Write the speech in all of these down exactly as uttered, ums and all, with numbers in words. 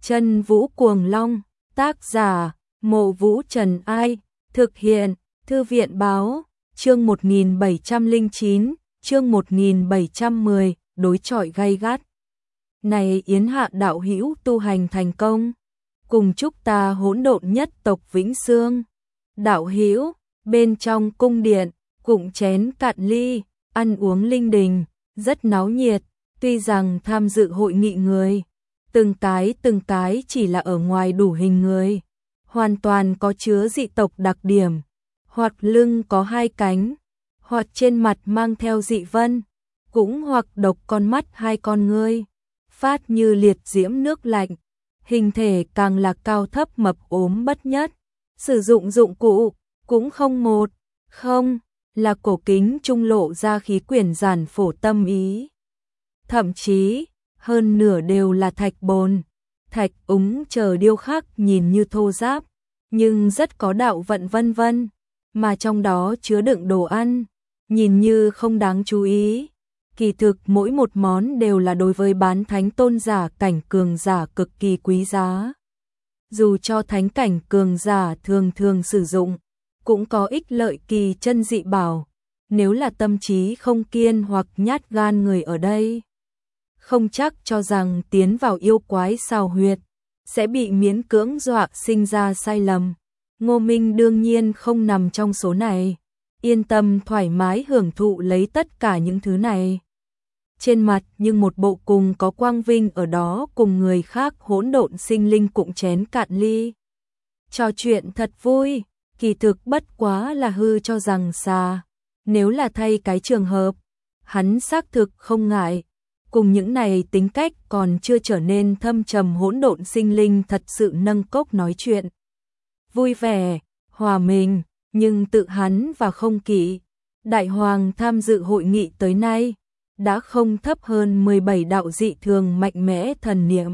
Chân Vũ Cuồng Long, tác giả, Mộ Vũ Trần Ai, thực hiện, Thư viện Báo, chương một nghìn bảy trăm lẻ chín, chương một nghìn bảy trăm mười, đối chọi gay gắt. Này Yến Hạ đạo hữu tu hành thành công, cùng chúc ta hỗn độn nhất tộc vĩnh sương. Đạo hữu, bên trong cung điện, cụng chén cạn ly, ăn uống linh đình, rất náo nhiệt, tuy rằng tham dự hội nghị người, từng cái từng cái chỉ là ở ngoài đủ hình người, hoàn toàn có chứa dị tộc đặc điểm, hoặc lưng có hai cánh, hoặc trên mặt mang theo dị vân, cũng hoặc độc con mắt hai con ngươi, phát như liệt diễm nước lạnh, hình thể càng là cao thấp mập ốm bất nhất, sử dụng dụng cụ cũng không một, không, là cổ kính trung lộ ra khí quyển giản phổ tâm ý. Thậm chí, hơn nửa đều là thạch bồn, thạch úng chờ điêu khắc nhìn như thô ráp, nhưng rất có đạo vận vân vân, mà trong đó chứa đựng đồ ăn, nhìn như không đáng chú ý. Kỳ thực mỗi một món đều là đối với bán thánh tôn giả cảnh cường giả cực kỳ quý giá. Dù cho thánh cảnh cường giả thường thường sử dụng, cũng có ích lợi kỳ chân dị bảo, nếu là tâm trí không kiên hoặc nhát gan người ở đây, không chắc cho rằng tiến vào yêu quái xào huyệt, sẽ bị miễn cưỡng dọa sinh ra sai lầm. Ngô Minh đương nhiên không nằm trong số này, yên tâm thoải mái hưởng thụ lấy tất cả những thứ này. Trên mặt nhưng một bộ cùng có quang vinh ở đó cùng người khác hỗn độn sinh linh cụng chén cạn ly. Trò chuyện thật vui, kỳ thực bất quá là hư cho rằng xa. Nếu là thay cái trường hợp, hắn xác thực không ngại. Cùng những này tính cách còn chưa trở nên thâm trầm hỗn độn sinh linh thật sự nâng cốc nói chuyện. Vui vẻ, hòa mình, nhưng tự hắn và không kỵ. Đại Hoàng tham dự hội nghị tới nay, đã không thấp hơn mười bảy đạo dị thường mạnh mẽ thần niệm.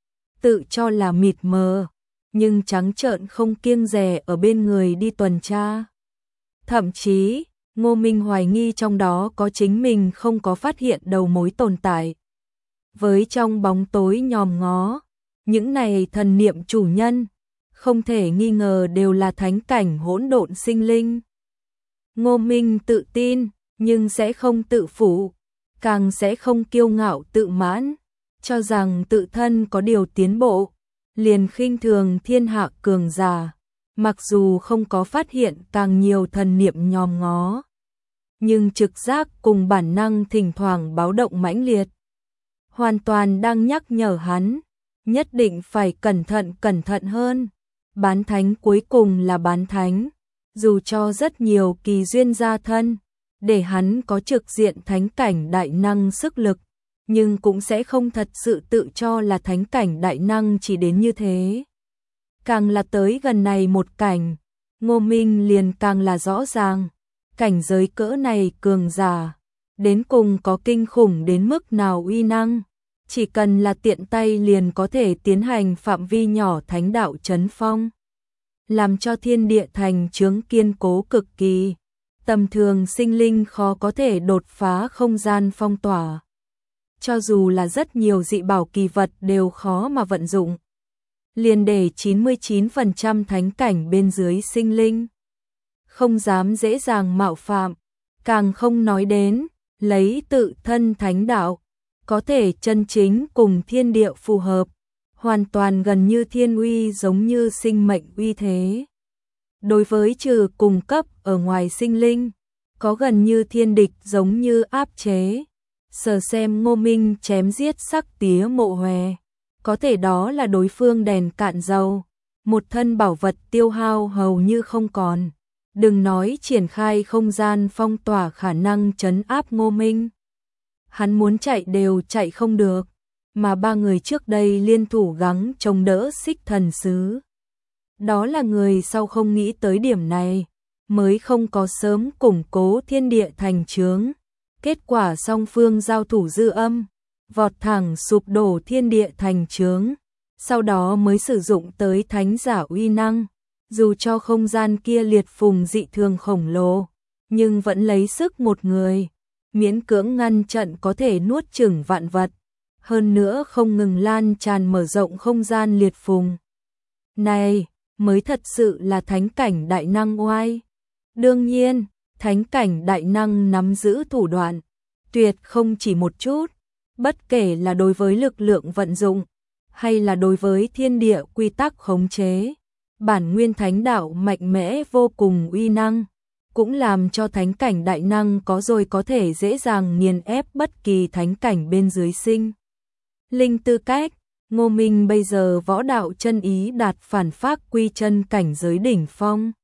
Tự cho là mịt mờ, nhưng trắng trợn không kiêng dè ở bên người đi tuần tra. Thậm chí, Ngô Minh hoài nghi trong đó có chính mình không có phát hiện đầu mối tồn tại. Với trong bóng tối nhòm ngó, những này thần niệm chủ nhân, không thể nghi ngờ đều là thánh cảnh hỗn độn sinh linh. Ngô Minh tự tin, nhưng sẽ không tự phụ, càng sẽ không kiêu ngạo tự mãn, cho rằng tự thân có điều tiến bộ, liền khinh thường thiên hạ cường giả, mặc dù không có phát hiện càng nhiều thần niệm nhòm ngó, nhưng trực giác cùng bản năng thỉnh thoảng báo động mãnh liệt, hoàn toàn đang nhắc nhở hắn, nhất định phải cẩn thận cẩn thận hơn. Bán thánh cuối cùng là bán thánh, dù cho rất nhiều kỳ duyên gia thân, để hắn có trực diện thánh cảnh đại năng sức lực, nhưng cũng sẽ không thật sự tự cho là thánh cảnh đại năng chỉ đến như thế. Càng là tới gần này một cảnh, Ngô Minh liền càng là rõ ràng, cảnh giới cỡ này cường giả, đến cùng có kinh khủng đến mức nào uy năng, chỉ cần là tiện tay liền có thể tiến hành phạm vi nhỏ thánh đạo chấn phong, làm cho thiên địa thành chướng kiên cố cực kỳ. Tầm thường sinh linh khó có thể đột phá không gian phong tỏa. Cho dù là rất nhiều dị bảo kỳ vật đều khó mà vận dụng. Liền để chín mươi chín phần trăm thánh cảnh bên dưới sinh linh không dám dễ dàng mạo phạm, càng không nói đến lấy tự thân thánh đạo, có thể chân chính cùng thiên địa phù hợp, hoàn toàn gần như thiên uy giống như sinh mệnh uy thế. Đối với trừ cùng cấp ở ngoài sinh linh, có gần như thiên địch giống như áp chế. Sở xem Ngô Minh chém giết sắc tía mộ hòe, có thể đó là đối phương đèn cạn dầu, một thân bảo vật tiêu hao hầu như không còn. Đừng nói triển khai không gian phong tỏa khả năng trấn áp Ngô Minh. Hắn muốn chạy đều chạy không được, mà ba người trước đây liên thủ gắng chống đỡ Xích Thần Sứ. Đó là người sau không nghĩ tới điểm này, mới không có sớm củng cố thiên địa thành chướng. Kết quả song phương giao thủ dư âm, vọt thẳng sụp đổ thiên địa thành chướng, sau đó mới sử dụng tới thánh giả uy năng. Dù cho không gian kia liệt phùng dị thường khổng lồ, nhưng vẫn lấy sức một người, miễn cưỡng ngăn trận có thể nuốt chửng vạn vật. hơn nữa không ngừng lan tràn mở rộng không gian liệt phùng. Này, mới thật sự là thánh cảnh đại năng oai. Đương nhiên, thánh cảnh đại năng nắm giữ thủ đoạn, tuyệt không chỉ một chút, bất kể là đối với lực lượng vận dụng, hay là đối với thiên địa quy tắc khống chế. Bản nguyên thánh đạo mạnh mẽ vô cùng uy năng, cũng làm cho thánh cảnh đại năng có rồi có thể dễ dàng nghiền ép bất kỳ thánh cảnh bên dưới sinh. Linh tư cách, Ngô Minh bây giờ võ đạo chân ý đạt phản phác quy chân cảnh giới đỉnh phong.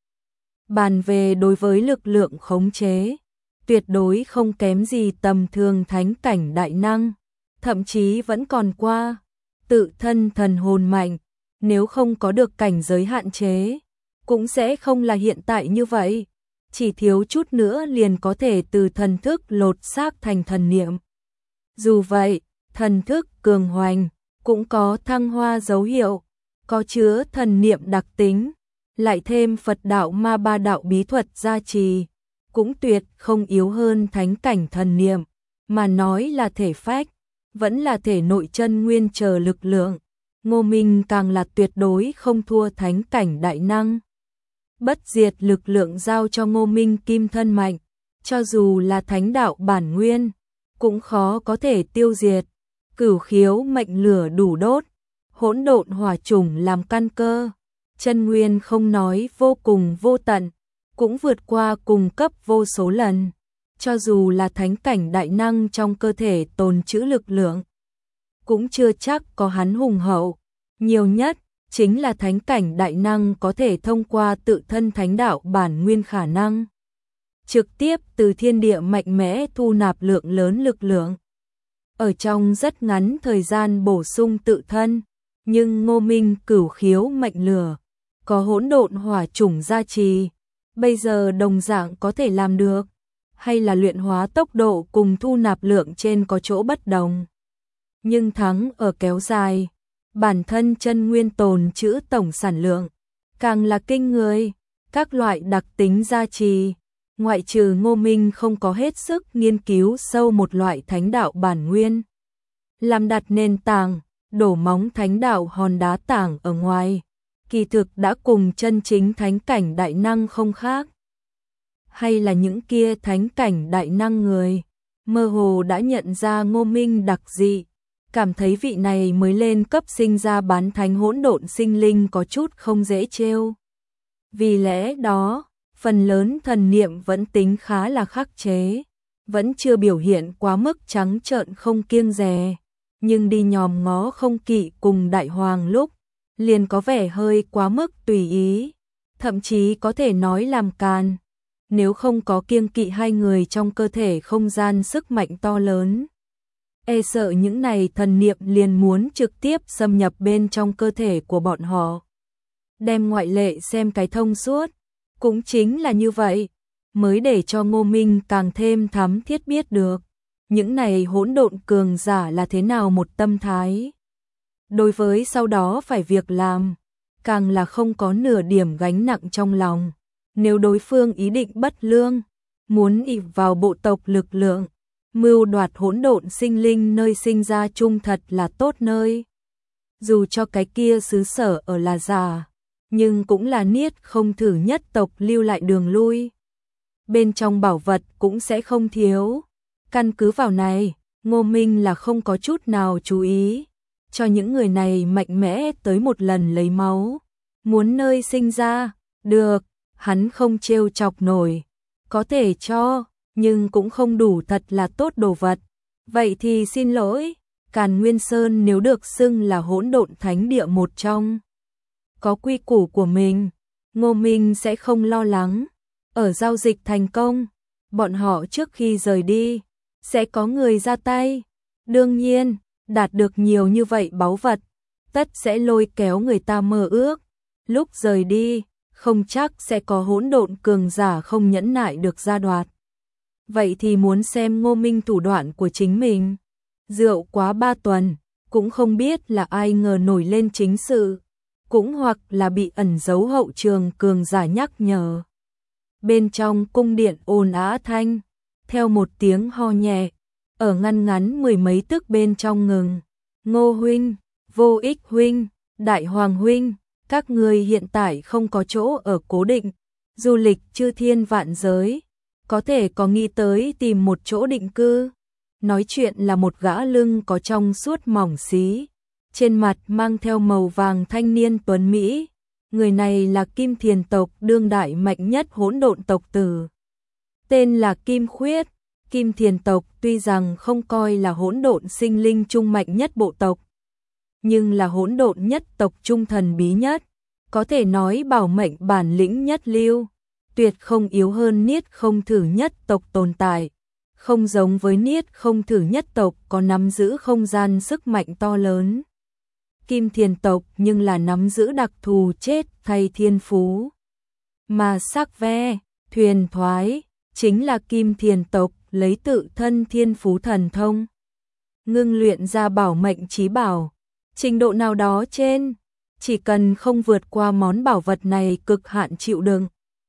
Bàn về đối với lực lượng khống chế, tuyệt đối không kém gì tầm thường thánh cảnh đại năng, thậm chí vẫn còn qua. Tự thân thần hồn mạnh, nếu không có được cảnh giới hạn chế, cũng sẽ không là hiện tại như vậy. Chỉ thiếu chút nữa liền có thể từ thần thức lột xác thành thần niệm. Dù vậy, thần thức cường hoành, cũng có thăng hoa dấu hiệu, có chứa thần niệm đặc tính, lại thêm Phật đạo ma ba đạo bí thuật gia trì, cũng tuyệt không yếu hơn thánh cảnh thần niệm, mà nói là thể phách, vẫn là thể nội chân nguyên chờ lực lượng. Ngô Minh càng là tuyệt đối không thua thánh cảnh đại năng. Bất diệt lực lượng giao cho Ngô Minh kim thân mạnh, cho dù là thánh đạo bản nguyên, cũng khó có thể tiêu diệt. Cửu khiếu mệnh lửa đủ đốt, hỗn độn hỏa chủng làm căn cơ, chân nguyên không nói vô cùng vô tận, cũng vượt qua cùng cấp vô số lần. Cho dù là thánh cảnh đại năng trong cơ thể tồn trữ lực lượng, cũng chưa chắc có hắn hùng hậu. Nhiều nhất, chính là thánh cảnh đại năng có thể thông qua tự thân thánh đạo bản nguyên khả năng, trực tiếp từ thiên địa mạnh mẽ thu nạp lượng lớn lực lượng. Ở trong rất ngắn thời gian bổ sung tự thân, nhưng Ngô Minh cửu khiếu mệnh lửa, có hỗn độn hỏa chủng gia trì, bây giờ đồng dạng có thể làm được, hay là luyện hóa tốc độ cùng thu nạp lượng trên có chỗ bất đồng. Nhưng thắng ở kéo dài, bản thân chân nguyên tồn trữ tổng sản lượng, càng là kinh người, các loại đặc tính gia trì. Ngoại trừ Ngô Minh không có hết sức nghiên cứu sâu một loại thánh đạo bản nguyên, làm đặt nền tảng, đổ móng thánh đạo hòn đá tảng ở ngoài, kỳ thực đã cùng chân chính thánh cảnh đại năng không khác. Hay là những kia thánh cảnh đại năng người, mơ hồ đã nhận ra Ngô Minh đặc dị, cảm thấy vị này mới lên cấp sinh ra bán thánh hỗn độn sinh linh có chút không dễ trêu. Vì lẽ đó, phần lớn thần niệm vẫn tính khá là khắc chế, vẫn chưa biểu hiện quá mức trắng trợn không kiêng dè, nhưng đi nhòm ngó không kỵ cùng đại hoàng lúc, liền có vẻ hơi quá mức tùy ý, thậm chí có thể nói làm càn. Nếu không có kiêng kỵ hai người trong cơ thể không gian sức mạnh to lớn, e sợ những này thần niệm liền muốn trực tiếp xâm nhập bên trong cơ thể của bọn họ. Đem ngoại lệ xem cái thông suốt, cũng chính là như vậy, mới để cho Ngô Minh càng thêm thấm thiết biết được, những này hỗn độn cường giả là thế nào một tâm thái. Đối với sau đó phải việc làm, càng là không có nửa điểm gánh nặng trong lòng. Nếu đối phương ý định bất lương, muốn ỷ vào bộ tộc lực lượng, mưu đoạt hỗn độn sinh linh nơi sinh ra chung thật là tốt nơi. Dù cho cái kia xứ sở ở là giả, nhưng cũng là niết không thử nhất tộc lưu lại đường lui. Bên trong bảo vật cũng sẽ không thiếu. Căn cứ vào này, Ngô Minh là không có chút nào chú ý, cho những người này mạnh mẽ tới một lần lấy máu. Muốn nơi sinh ra, được, hắn không trêu chọc nổi, có thể cho, nhưng cũng không đủ thật là tốt đồ vật. Vậy thì xin lỗi, Càn Nguyên Sơn nếu được xưng là hỗn độn thánh địa một trong, có quy củ của mình, Ngô Minh sẽ không lo lắng. Ở giao dịch thành công, bọn họ trước khi rời đi, sẽ có người ra tay. Đương nhiên, đạt được nhiều như vậy báu vật, tất sẽ lôi kéo người ta mơ ước. Lúc rời đi, không chắc sẽ có hỗn độn cường giả không nhẫn nại được ra đoạt. Vậy thì muốn xem Ngô Minh thủ đoạn của chính mình. Rượu quá ba tuần, cũng không biết là ai ngờ nổi lên chính sự, cũng hoặc là bị ẩn giấu hậu trường cường giả nhắc nhở. Bên trong cung điện ồn ào thanh, theo một tiếng ho nhẹ, ở ngăn ngắn mười mấy tức bên trong ngừng. Ngô huynh, Vô Ích huynh, Đại Hoàng huynh, các người hiện tại không có chỗ ở cố định, du lịch chư thiên vạn giới, có thể có nghĩ tới tìm một chỗ định cư. Nói chuyện là một gã lưng có trong suốt mỏng xí, trên mặt mang theo màu vàng thanh niên tuấn Mỹ. Người này là Kim Thiền tộc đương đại mạnh nhất hỗn độn tộc tử. Tên là Kim Khuyết. Kim Thiền tộc tuy rằng không coi là hỗn độn sinh linh trung mạnh nhất bộ tộc, nhưng là hỗn độn nhất tộc trung thần bí nhất, có thể nói bảo mệnh bản lĩnh nhất lưu, tuyệt không yếu hơn Niết Không Thử nhất tộc tồn tại. Không giống với Niết Không Thử nhất tộc có nắm giữ không gian sức mạnh to lớn. Kim Thiền tộc nhưng là nắm giữ đặc thù chết thay thiên phú. Mà sắc ve, thuyền thoái, chính là Kim Thiền tộc lấy tự thân thiên phú thần thông ngưng luyện ra bảo mệnh chí bảo. Trình độ nào đó trên, chỉ cần không vượt qua món bảo vật này cực hạn chịu đựng,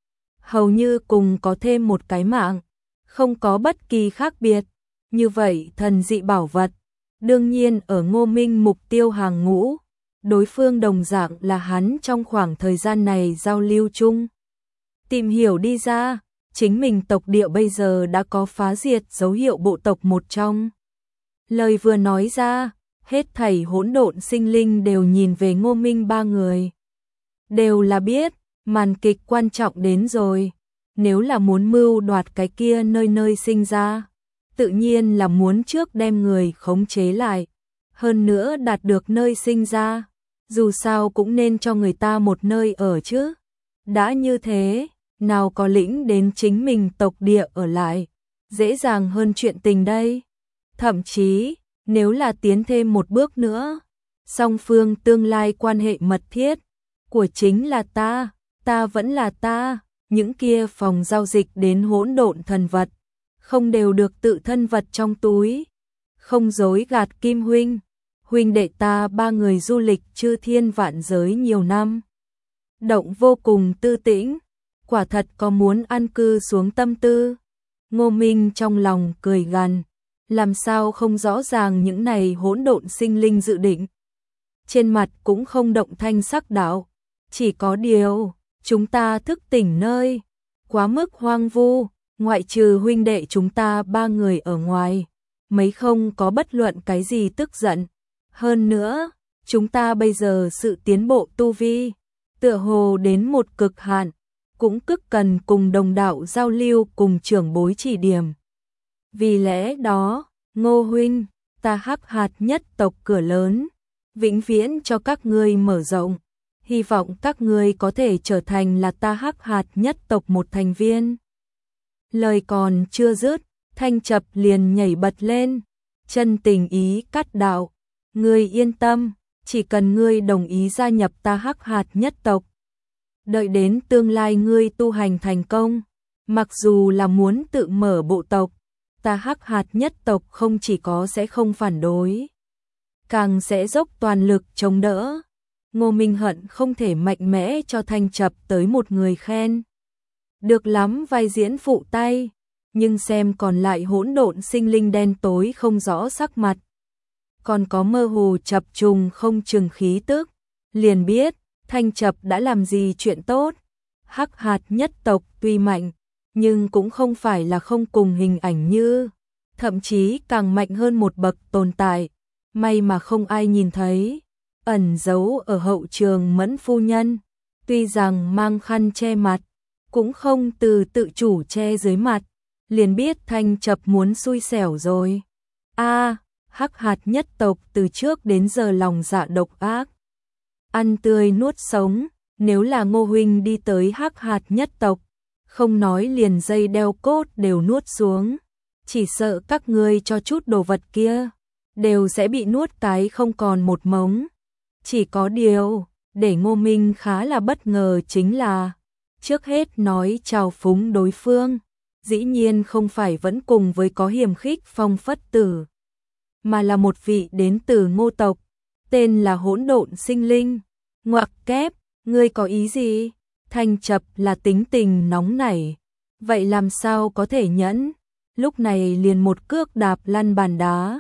hầu như cùng có thêm một cái mạng, không có bất kỳ khác biệt. Như vậy thần dị bảo vật, đương nhiên ở Ngô Minh mục tiêu hàng ngũ, đối phương đồng dạng là hắn trong khoảng thời gian này giao lưu chung. Tìm hiểu đi ra, chính mình tộc địa bây giờ đã có phá diệt dấu hiệu bộ tộc một trong. Lời vừa nói ra, hết thảy hỗn độn sinh linh đều nhìn về Ngô Minh ba người. Đều là biết, màn kịch quan trọng đến rồi. Nếu là muốn mưu đoạt cái kia nơi nơi sinh ra, tự nhiên là muốn trước đem người khống chế lại. Hơn nữa đạt được nơi sinh ra, dù sao cũng nên cho người ta một nơi ở chứ. Đã như thế, nào có lĩnh đến chính mình tộc địa ở lại, dễ dàng hơn chuyện tình đây. Thậm chí, nếu là tiến thêm một bước nữa, song phương tương lai quan hệ mật thiết, của chính là ta, ta vẫn là ta, những kia phòng giao dịch đến hỗn độn thần vật, không đều được tự thân vật trong túi. Không dối gạt Kim huynh, huynh đệ ta ba người du lịch chư thiên vạn giới nhiều năm. Động vô cùng tư tĩnh, quả thật có muốn an cư xuống tâm tư. Ngô Minh trong lòng cười gằn, làm sao không rõ ràng những này hỗn độn sinh linh dự định. Trên mặt cũng không động thanh sắc đạo, chỉ có điều, chúng ta thức tỉnh nơi, quá mức hoang vu, ngoại trừ huynh đệ chúng ta ba người ở ngoài, mấy không có bất luận cái gì tức giận. Hơn nữa, chúng ta bây giờ sự tiến bộ tu vi, tựa hồ đến một cực hạn, cũng cực cần cùng đồng đạo giao lưu cùng trưởng bối chỉ điểm. Vì lẽ đó, Ngô huynh, ta Hắc Hạt nhất tộc cửa lớn, vĩnh viễn cho các ngươi mở rộng, hy vọng các ngươi có thể trở thành là ta Hắc Hạt nhất tộc một thành viên. Lời còn chưa dứt, Thanh Chập liền nhảy bật lên, chân tình ý cắt đạo, ngươi yên tâm, chỉ cần ngươi đồng ý gia nhập ta Hắc Hạt nhất tộc, đợi đến tương lai ngươi tu hành thành công, mặc dù là muốn tự mở bộ tộc, ta Hắc Hạt nhất tộc không chỉ có sẽ không phản đối, càng sẽ dốc toàn lực chống đỡ. Ngô Minh hận không thể mạnh mẽ cho Thanh Chập tới một người khen. Được lắm vai diễn phụ tay, nhưng xem còn lại hỗn độn sinh linh đen tối không rõ sắc mặt, còn có mơ hồ chập trùng không chừng khí tức, liền biết Thanh Chập đã làm gì chuyện tốt. Hắc Hạt nhất tộc tuy mạnh, nhưng cũng không phải là không cùng hình ảnh như, thậm chí càng mạnh hơn một bậc tồn tại. May mà không ai nhìn thấy, ẩn giấu ở hậu trường Mẫn phu nhân, tuy rằng mang khăn che mặt, cũng không từ tự chủ che dưới mặt, liền biết Thanh Chập muốn xui xẻo rồi. A, Hắc Hạt nhất tộc từ trước đến giờ lòng dạ độc ác, ăn tươi nuốt sống, nếu là Ngô huynh đi tới Hắc Hạt nhất tộc, không nói liền dây đeo cốt đều nuốt xuống, chỉ sợ các ngươi cho chút đồ vật kia, đều sẽ bị nuốt cái không còn một mống. Chỉ có điều, để Ngô Minh khá là bất ngờ chính là, trước hết nói chào phúng đối phương, dĩ nhiên không phải vẫn cùng với có hiềm khích Phong Phất Tử, mà là một vị đến từ Ngô tộc, tên là hỗn độn sinh linh. Ngoặc kép, ngươi có ý gì? Thanh Chập là tính tình nóng nảy, vậy làm sao có thể nhẫn, lúc này liền một cước đạp lăn bàn đá,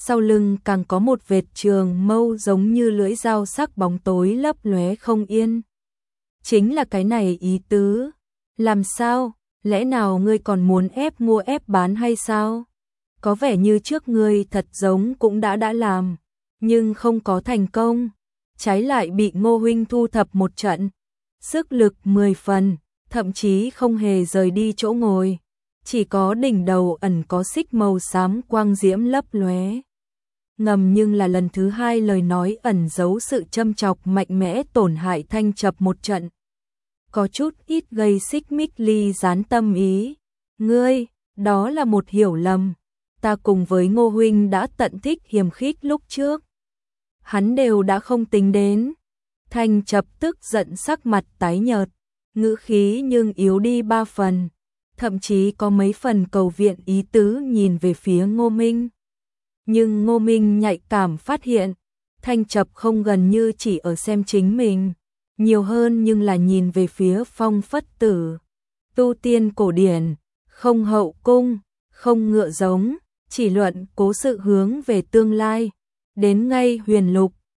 sau lưng càng có một vệt trường mâu giống như lưỡi dao sắc bóng tối lấp lóe không yên. Chính là cái này ý tứ. Làm sao? Lẽ nào ngươi còn muốn ép mua ép bán hay sao? Có vẻ như trước ngươi thật giống cũng đã đã làm, nhưng không có thành công, trái lại bị Ngô huynh thu thập một trận, sức lực mười phần, thậm chí không hề rời đi chỗ ngồi, chỉ có đỉnh đầu ẩn có xích màu xám quang diễm lấp lóe. Ngầm nhưng là lần thứ hai lời nói ẩn giấu sự châm chọc mạnh mẽ tổn hại Thanh Chập một trận. Có chút ít gây xích mích ly gián tâm ý. Ngươi, đó là một hiểu lầm. Ta cùng với Ngô huynh đã tận thích hiềm khích lúc trước. Hắn đều đã không tính đến. Thanh Chập tức giận sắc mặt tái nhợt, ngữ khí nhưng yếu đi ba phần, thậm chí có mấy phần cầu viện ý tứ nhìn về phía Ngô Minh. Nhưng Ngô Minh nhạy cảm phát hiện, Thanh Chập không gần như chỉ ở xem chính mình, nhiều hơn nhưng là nhìn về phía Phong Phất Tử. Tu tiên cổ điển, không hậu cung, không ngựa giống, chỉ luận cố sự hướng về tương lai, đến ngay huyền lục,